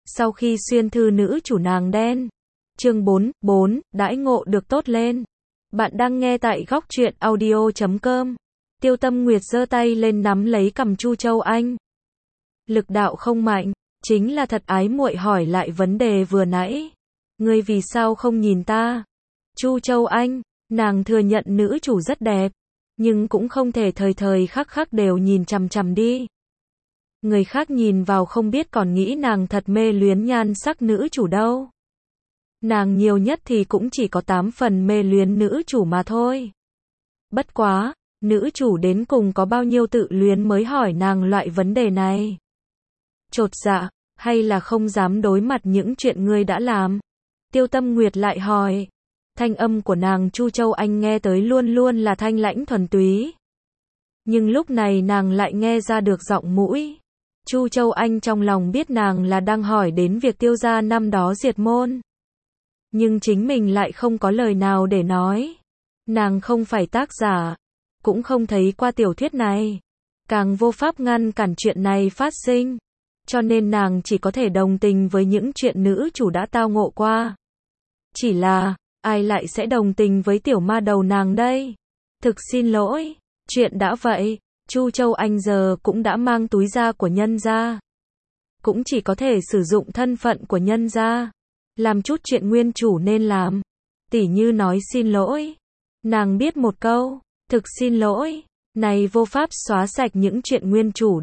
Sau khi xuyên thư nữ chủ nàng đen. Chương 4, đãi ngộ được tốt lên. Bạn đang nghe tại góc truyện audio.com. Tiêu Tâm Nguyệt giơ tay lên nắm lấy cằm Chu Châu Anh. Lực đạo không mạnh, chính là thật ái muội hỏi lại vấn đề vừa nãy. Ngươi vì sao không nhìn ta? Chu Châu Anh, nàng thừa nhận nữ chủ rất đẹp, nhưng cũng không thể thời thời khắc khắc đều nhìn chằm chằm đi. Người khác nhìn vào không biết còn nghĩ nàng thật mê luyến nhan sắc nữ chủ đâu. Nàng nhiều nhất thì cũng chỉ có 8 phần mê luyến nữ chủ mà thôi. Bất quá, nữ chủ đến cùng có bao nhiêu tự luyến mới hỏi nàng loại vấn đề này. Chột dạ, hay là không dám đối mặt những chuyện ngươi đã làm? Tiêu Tâm Nguyệt lại hỏi. Thanh âm của nàng Chu Châu Anh nghe tới luôn luôn là thanh lãnh thuần túy. Nhưng lúc này nàng lại nghe ra được giọng mũi. Chu Châu Anh trong lòng biết nàng là đang hỏi đến việc Tiêu gia năm đó diệt môn. Nhưng chính mình lại không có lời nào để nói. Nàng không phải tác giả, cũng không thấy qua tiểu thuyết này, càng vô pháp ngăn cản chuyện này phát sinh. Cho nên nàng chỉ có thể đồng tình với những chuyện nữ chủ đã tao ngộ qua. Chỉ là, ai lại sẽ đồng tình với tiểu ma đầu nàng đây? Thực xin lỗi, chuyện đã vậy, Chu Châu Anh giờ cũng đã mang túi da của nhân gia. Cũng chỉ có thể sử dụng thân phận của nhân gia, làm chút chuyện nguyên chủ nên làm. Tỉ như nói xin lỗi. Nàng biết một câu, thực xin lỗi, này vô pháp xóa sạch những chuyện nguyên chủ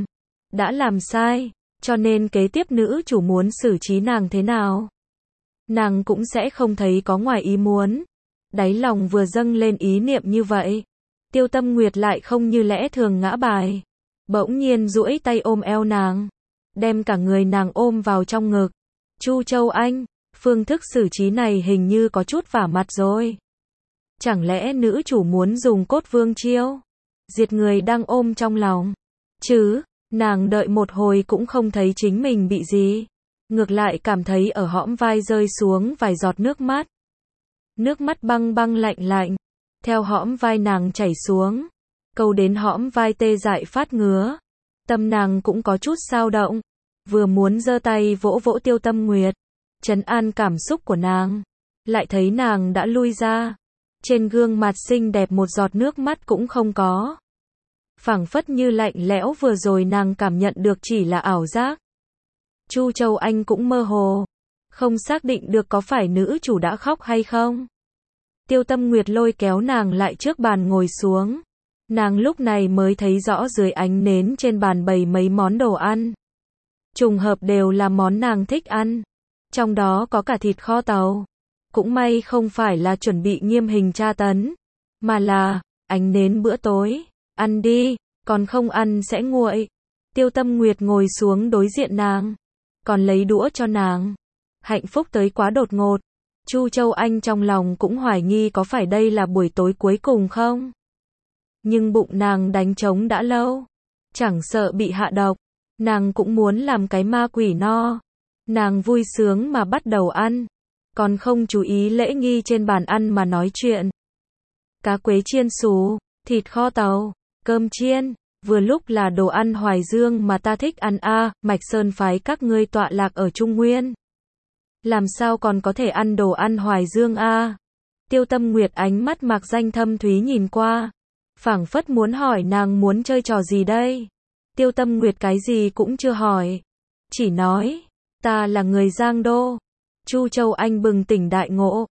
đã làm sai, cho nên kế tiếp nữ chủ muốn xử trí nàng thế nào, nàng cũng sẽ không thấy có ngoài ý muốn. Đáy lòng vừa dâng lên ý niệm như vậy, Tiêu Tâm Nguyệt lại không như lẽ thường ngã bài, bỗng nhiên duỗi tay ôm eo nàng, đem cả người nàng ôm vào trong ngực. Chu Châu Anh, phương thức xử trí này hình như có chút vả mặt rồi. Chẳng lẽ nữ chủ muốn dùng cốt vương chiêu, diệt người đang ôm trong lòng? Chứ, nàng đợi một hồi cũng không thấy chính mình bị gì. Ngược lại cảm thấy ở hõm vai rơi xuống vài giọt nước mắt. Nước mắt băng băng lạnh lạnh, theo hõm vai nàng chảy xuống, câu đến hõm vai tê dại phát ngứa. Tâm nàng cũng có chút xao động, vừa muốn giơ tay vỗ vỗ Tiêu Tâm Nguyệt, trấn an cảm xúc của nàng, lại thấy nàng đã lui ra. Trên gương mặt xinh đẹp một giọt nước mắt cũng không có. Phảng phất như lạnh lẽo vừa rồi nàng cảm nhận được chỉ là ảo giác. Chu Châu Anh cũng mơ hồ, không xác định được có phải nữ chủ đã khóc hay không. Tiêu Tâm Nguyệt lôi kéo nàng lại trước bàn ngồi xuống. Nàng lúc này mới thấy rõ dưới ánh nến trên bàn bày mấy món đồ ăn. Trùng hợp đều là món nàng thích ăn. Trong đó có cả thịt kho tàu. Cũng may không phải là chuẩn bị nghiêm hình tra tấn, mà là ánh nến bữa tối. Ăn đi, còn không ăn sẽ nguội. Tiêu Tâm Nguyệt ngồi xuống đối diện nàng, còn lấy đũa cho nàng. Hạnh phúc tới quá đột ngột. Chu Châu Anh trong lòng cũng hoài nghi có phải đây là buổi tối cuối cùng không. Nhưng bụng nàng đánh trống đã lâu, chẳng sợ bị hạ độc, nàng cũng muốn làm cái ma quỷ no. Nàng vui sướng mà bắt đầu ăn, còn không chú ý lễ nghi trên bàn ăn mà nói chuyện. Cá quế chiên xù, thịt kho tàu, cơm chiên, vừa lúc là đồ ăn Hoài Dương mà ta thích ăn a. Mạch Sơn phái các ngươi tọa lạc ở Trung Nguyên, làm sao còn có thể ăn đồ ăn Hoài Dương a? Tiêu Tâm Nguyệt ánh mắt mạc danh thâm thúy nhìn qua, phảng phất muốn hỏi nàng muốn chơi trò gì đây. Tiêu Tâm Nguyệt cái gì cũng chưa hỏi, chỉ nói, ta là người Giang Đô. Chu Châu Anh bừng tỉnh đại ngộ.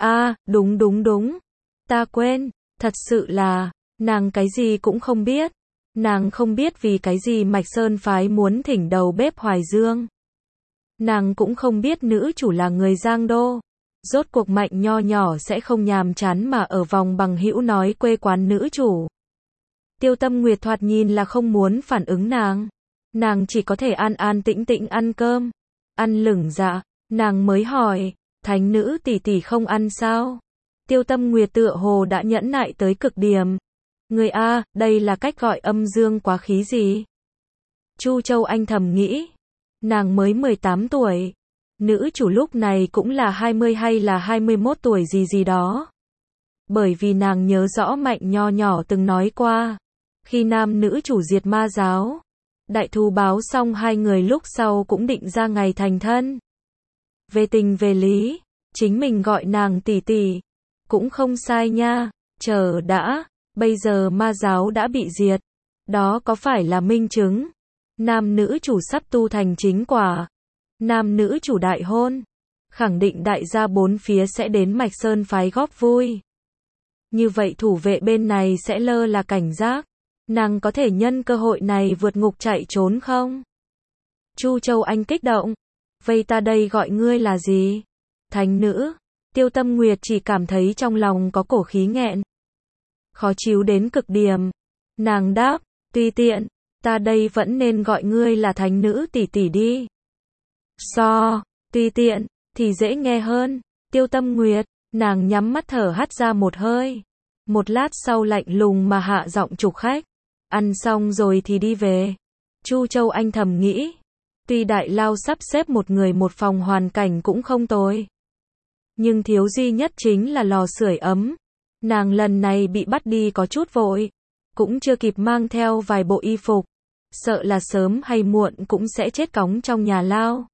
Đúng, ta quên, thật sự là, nàng cái gì cũng không biết. Nàng không biết vì cái gì Mạch Sơn phái muốn thỉnh đầu bếp Hoài Dương. Nàng cũng không biết nữ chủ là người Giang Đô. Rốt cuộc Mạnh nho nhỏ sẽ không nhàm chán mà ở vòng bằng hữu nói quê quán nữ chủ. Tiêu Tâm Nguyệt thoạt nhìn là không muốn phản ứng nàng. Nàng chỉ có thể an an tĩnh tĩnh ăn cơm. Ăn lửng dạ, nàng mới hỏi, thánh nữ tỷ tỷ không ăn sao? Tiêu Tâm Nguyệt tựa hồ đã nhẫn nại tới cực điểm. Người a, đây là cách gọi âm dương quá khí gì? Chu Châu Anh thầm nghĩ, nàng mới 18 tuổi, nữ chủ lúc này cũng là 20 hay là 21 tuổi gì đó. Bởi vì nàng nhớ rõ Mạnh nho nhỏ từng nói qua, khi nam nữ chủ diệt ma giáo, Đại thù báo xong hai người lúc sau cũng định ra ngày thành thân. Về tình về lý, chính mình gọi nàng tỷ tỷ, cũng không sai nha. Chờ đã, bây giờ ma giáo đã bị diệt. Đó có phải là minh chứng? Nam nữ chủ sắp tu thành chính quả. Nam nữ chủ đại hôn. Khẳng định đại gia bốn phía sẽ đến Mạch Sơn phái góp vui. Như vậy thủ vệ bên này sẽ lơ là cảnh giác. Nàng có thể nhân cơ hội này vượt ngục chạy trốn không? Chu Châu Anh kích động. Vậy ta đây gọi ngươi là gì? Thánh nữ. Tiêu Tâm Nguyệt chỉ cảm thấy trong lòng có cổ khí nghẹn. Khó chịu đến cực điểm. Nàng đáp, tùy tiện, ta đây vẫn nên gọi ngươi là thánh nữ tỷ tỷ đi. Tùy tiện, thì dễ nghe hơn. Tiêu Tâm Nguyệt, nàng nhắm mắt thở hắt ra một hơi. Một lát sau lạnh lùng mà hạ giọng trục khách. Ăn xong rồi thì đi về. Chu Châu Anh thầm nghĩ. Tuy đại lao sắp xếp một người một phòng hoàn cảnh cũng không tồi. Nhưng thiếu duy nhất chính là lò sưởi ấm. Nàng lần này bị bắt đi có chút vội. Cũng chưa kịp mang theo vài bộ y phục. Sợ là sớm hay muộn cũng sẽ chết cóng trong nhà lao.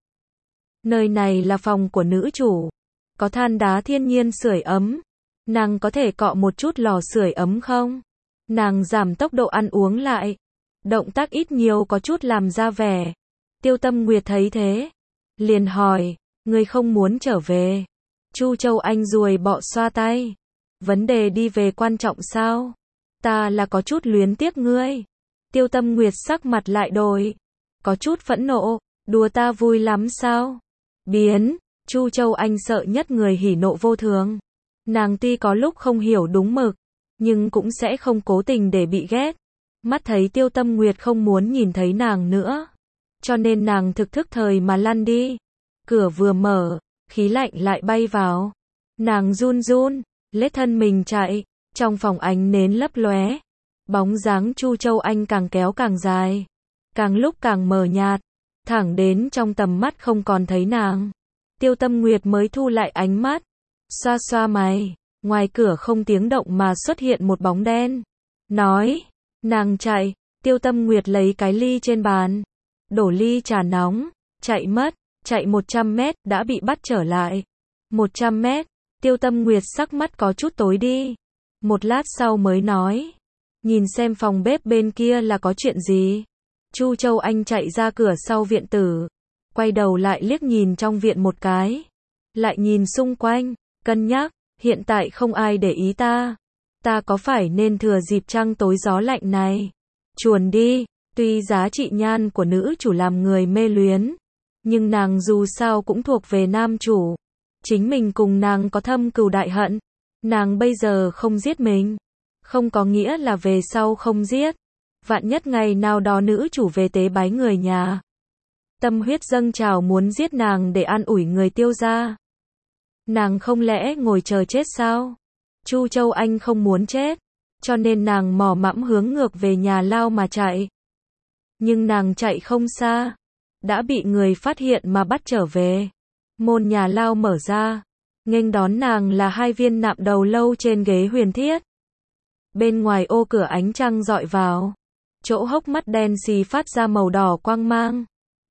Nơi này là phòng của nữ chủ. Có than đá thiên nhiên sưởi ấm. Nàng có thể cọ một chút lò sưởi ấm không? Nàng giảm tốc độ ăn uống lại. Động tác ít nhiều có chút làm ra vẻ. Tiêu Tâm Nguyệt thấy thế. Liền hỏi, ngươi không muốn trở về? Chu Châu Anh ruồi bọ xoa tay. Vấn đề đi về quan trọng sao? Ta là có chút luyến tiếc ngươi. Tiêu Tâm Nguyệt sắc mặt lại đổi. Có chút phẫn nộ, đùa ta vui lắm sao? Biến, Chu Châu Anh sợ nhất người hỉ nộ vô thường. Nàng tuy có lúc không hiểu đúng mực, nhưng cũng sẽ không cố tình để bị ghét. Mắt thấy Tiêu Tâm Nguyệt không muốn nhìn thấy nàng nữa. Cho nên nàng thực thức thời mà lăn đi. Cửa vừa mở, khí lạnh lại bay vào. Nàng run run, lết thân mình chạy. Trong phòng ánh nến lấp lóe. Bóng dáng Chu Châu Anh càng kéo càng dài. Càng lúc càng mờ nhạt. Thẳng đến trong tầm mắt không còn thấy nàng. Tiêu Tâm Nguyệt mới thu lại ánh mắt. Xoa xoa mày. Ngoài cửa không tiếng động mà xuất hiện một bóng đen. Nói. Nàng chạy. Tiêu Tâm Nguyệt lấy cái ly trên bàn. Đổ ly trà nóng. Chạy mất. Chạy 100 mét đã bị bắt trở lại. 100 mét. Tiêu Tâm Nguyệt sắc mắt có chút tối đi. Một lát sau mới nói. Nhìn xem phòng bếp bên kia là có chuyện gì. Chu Châu Anh chạy ra cửa sau viện tử. Quay đầu lại liếc nhìn trong viện một cái. Lại nhìn xung quanh. Cân nhắc. Hiện tại không ai để ý ta. Ta có phải nên thừa dịp trăng tối gió lạnh này. Chuồn đi. Tuy giá trị nhan của nữ chủ làm người mê luyến. Nhưng nàng dù sao cũng thuộc về nam chủ. Chính mình cùng nàng có thâm cừu đại hận. Nàng bây giờ không giết mình. Không có nghĩa là về sau không giết. Vạn nhất ngày nào đó nữ chủ về tế bái người nhà. Tâm huyết dâng trào muốn giết nàng để an ủi người Tiêu gia. Nàng không lẽ ngồi chờ chết sao? Chu Châu Anh không muốn chết. Cho nên nàng mò mẫm hướng ngược về nhà lao mà chạy. Nhưng nàng chạy không xa. Đã bị người phát hiện mà bắt trở về. Môn nhà lao mở ra. Nghênh đón nàng là hai viên nạm đầu lâu trên ghế huyền thiết. Bên ngoài ô cửa ánh trăng dọi vào. Chỗ hốc mắt đen xì phát ra màu đỏ quang mang.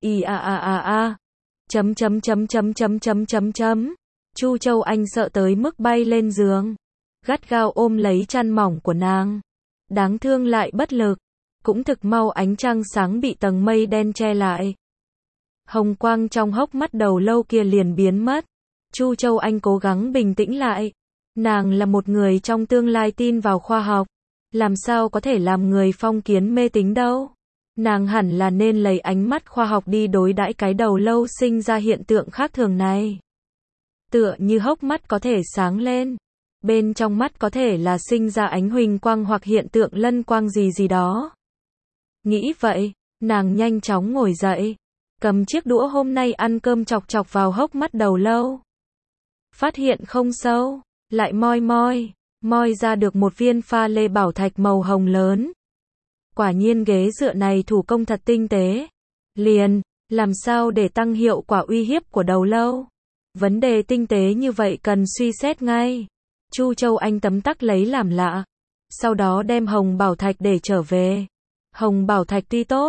Chấm chấm chấm chấm chấm chấm chấm chấm. Chu Châu Anh sợ tới mức bay lên giường. Gắt gao ôm lấy chăn mỏng của nàng. Đáng thương lại bất lực. Cũng thực mau ánh trăng sáng bị tầng mây đen che lại. Hồng quang trong hốc mắt đầu lâu kia liền biến mất. Chu Châu Anh cố gắng bình tĩnh lại. Nàng là một người trong tương lai tin vào khoa học. Làm sao có thể làm người phong kiến mê tín đâu. Nàng hẳn là nên lấy ánh mắt khoa học đi đối đãi cái đầu lâu sinh ra hiện tượng khác thường này. Tựa như hốc mắt có thể sáng lên. Bên trong mắt có thể là sinh ra ánh huỳnh quang hoặc hiện tượng lân quang gì gì đó. Nghĩ vậy, nàng nhanh chóng ngồi dậy. Cầm chiếc đũa hôm nay ăn cơm chọc chọc vào hốc mắt đầu lâu. Phát hiện không sâu. Lại moi ra được một viên pha lê bảo thạch màu hồng lớn. Quả nhiên ghế dựa này thủ công thật tinh tế. Liền, làm sao để tăng hiệu quả uy hiếp của đầu lâu? Vấn đề tinh tế như vậy cần suy xét ngay. Chu Châu Anh tấm tắc lấy làm lạ. Sau đó đem hồng bảo thạch để trở về. Hồng bảo thạch tuy tốt,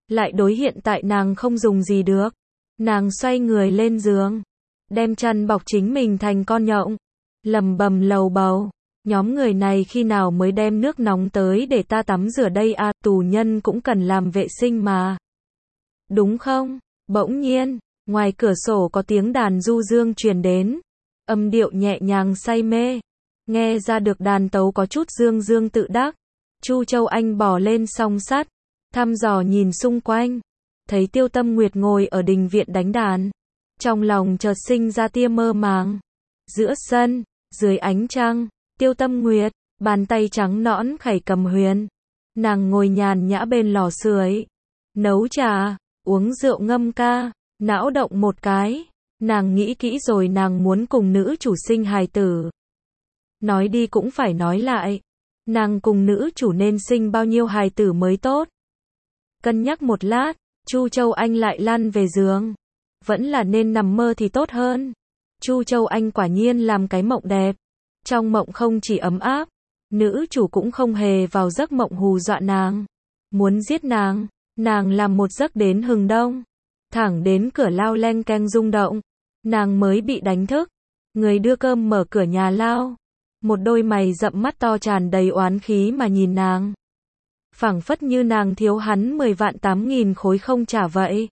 lại đối hiện tại nàng không dùng gì được. Nàng xoay người lên giường, đem chăn bọc chính mình thành con nhộng, lầm bầm lầu bầu. Nhóm người này khi nào mới đem nước nóng tới để ta tắm rửa đây à, tù nhân cũng cần làm vệ sinh mà. Đúng không? Bỗng nhiên, ngoài cửa sổ có tiếng đàn du dương truyền đến, âm điệu nhẹ nhàng say mê, nghe ra được đàn tấu có chút dương dương tự đắc. Chu Châu Anh bò lên song sắt, thăm dò nhìn xung quanh, thấy Tiêu Tâm Nguyệt ngồi ở đình viện đánh đàn, trong lòng chợt sinh ra tia mơ màng. Giữa sân, dưới ánh trăng, Tiêu Tâm Nguyệt, bàn tay trắng nõn khẩy cầm huyền, nàng ngồi nhàn nhã bên lò sưởi, nấu trà, uống rượu ngâm ca, não động một cái, nàng nghĩ kỹ rồi, nàng muốn cùng nữ chủ sinh hài tử. Nói đi cũng phải nói lại, nàng cùng nữ chủ nên sinh bao nhiêu hài tử mới tốt. Cân nhắc một lát, Chu Châu Anh lại lăn về giường. Vẫn là nên nằm mơ thì tốt hơn. Chu Châu Anh quả nhiên làm cái mộng đẹp. Trong mộng không chỉ ấm áp, nữ chủ cũng không hề vào giấc mộng hù dọa nàng, muốn giết nàng. Nàng làm một giấc đến hừng đông, thẳng đến cửa lao leng keng rung động, nàng mới bị đánh thức. Người đưa cơm mở cửa nhà lao, một đôi mày rậm mắt to tràn đầy oán khí mà nhìn nàng, phảng phất như nàng thiếu hắn 10.008.000 khối không trả vậy.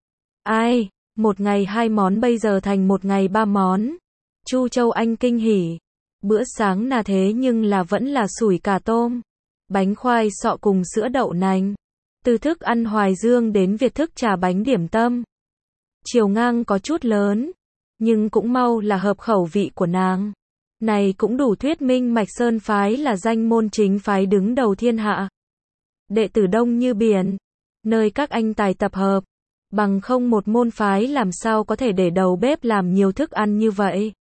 Ai, một ngày 2 món bây giờ thành một ngày 3 món. Chu Châu Anh kinh hỉ. Bữa sáng là thế nhưng là vẫn là sủi cà tôm, bánh khoai sọ cùng sữa đậu nành. Từ thức ăn Hoài Dương đến Việt thức trà bánh điểm tâm. Chiều ngang có chút lớn, nhưng cũng mau là hợp khẩu vị của nàng. Này cũng đủ thuyết minh Mạch Sơn phái là danh môn chính phái đứng đầu thiên hạ. Đệ tử đông như biển, nơi các anh tài tập hợp, bằng không một môn phái làm sao có thể để đầu bếp làm nhiều thức ăn như vậy.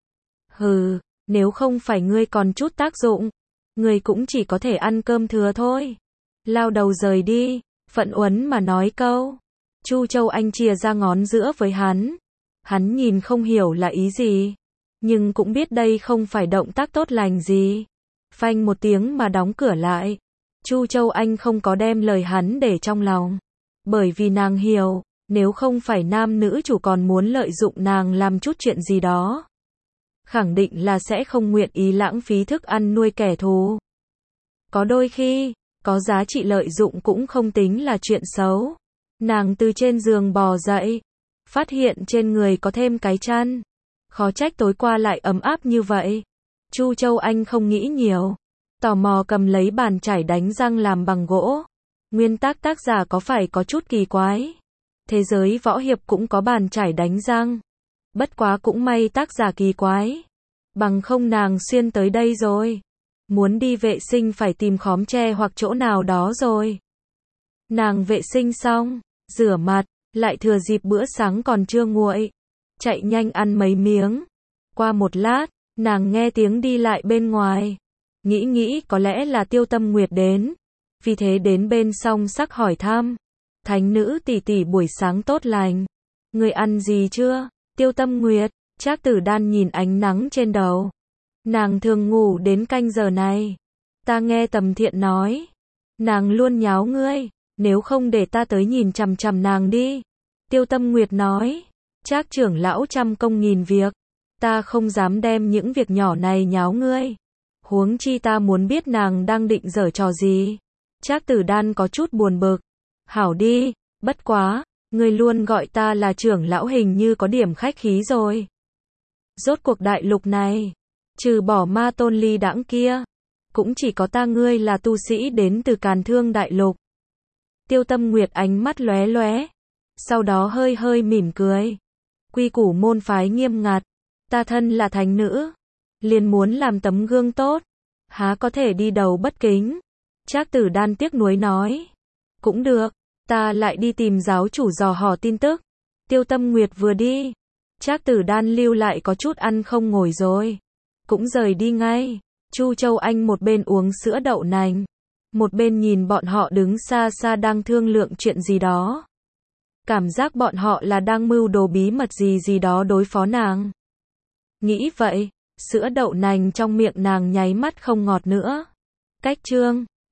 Hừ, nếu không phải ngươi còn chút tác dụng, ngươi cũng chỉ có thể ăn cơm thừa thôi. Lao đầu rời đi, Phận Uấn mà nói câu. Chu Châu Anh chìa ra ngón giữa với hắn. Hắn nhìn không hiểu là ý gì, nhưng cũng biết đây không phải động tác tốt lành gì. Phanh một tiếng mà đóng cửa lại. Chu Châu Anh không có đem lời hắn để trong lòng, bởi vì nàng hiểu, nếu không phải nam nữ chủ còn muốn lợi dụng nàng làm chút chuyện gì đó, khẳng định là sẽ không nguyện ý lãng phí thức ăn nuôi kẻ thù. Có đôi khi, có giá trị lợi dụng cũng không tính là chuyện xấu. Nàng từ trên giường bò dậy, phát hiện trên người có thêm cái chăn. Khó trách tối qua lại ấm áp như vậy. Chu Châu Anh không nghĩ nhiều, tò mò cầm lấy bàn chải đánh răng làm bằng gỗ. Nguyên tác tác giả có phải có chút kỳ quái. Thế giới võ hiệp cũng có bàn chải đánh răng. Bất quá cũng may tác giả kỳ quái. Bằng không nàng xuyên tới đây rồi. Muốn đi vệ sinh phải tìm khóm tre hoặc chỗ nào đó rồi. Nàng vệ sinh xong, rửa mặt, lại thừa dịp bữa sáng còn chưa nguội, chạy nhanh ăn mấy miếng. Qua một lát, nàng nghe tiếng đi lại bên ngoài. Nghĩ có lẽ là Tiêu Tâm Nguyệt đến. Vì thế đến bên song sắc hỏi thăm. Thánh nữ tỷ tỷ buổi sáng tốt lành. Người ăn gì chưa? Tiêu Tâm Nguyệt, Trác Tử Đan nhìn ánh nắng trên đầu. Nàng thường ngủ đến canh giờ này. Ta nghe Tầm Thiện nói. Nàng luôn nháo ngươi. Nếu không để ta tới nhìn chằm chằm nàng đi. Tiêu Tâm Nguyệt nói. Trác trưởng lão trăm công nghìn việc. Ta không dám đem những việc nhỏ này nháo ngươi. Huống chi ta muốn biết nàng đang định giở trò gì. Trác Tử Đan có chút buồn bực. Hảo đi, bất quá, ngươi luôn gọi ta là trưởng lão hình như có điểm khách khí rồi. Rốt cuộc đại lục này, trừ bỏ Ma Tôn Ly đãng kia, cũng chỉ có ta ngươi là tu sĩ đến từ Càn Thương đại lục. Tiêu Tâm Nguyệt ánh mắt lóe lóe, sau đó hơi mỉm cười. Quy củ môn phái nghiêm ngặt, ta thân là thánh nữ, liền muốn làm tấm gương tốt, há có thể đi đầu bất kính. Trác Tử Đan tiếc nuối nói. Cũng được, ta lại đi tìm giáo chủ dò hỏi tin tức. Tiêu Tâm Nguyệt vừa đi, Trác Tử Đan lưu lại có chút ăn không ngồi rồi, cũng rời đi ngay. Chu Châu Anh một bên uống sữa đậu nành, một bên nhìn bọn họ đứng xa xa đang thương lượng chuyện gì đó. Cảm giác bọn họ là đang mưu đồ bí mật gì đó đối phó nàng. Nghĩ vậy, sữa đậu nành trong miệng nàng nháy mắt không ngọt nữa. Cách chương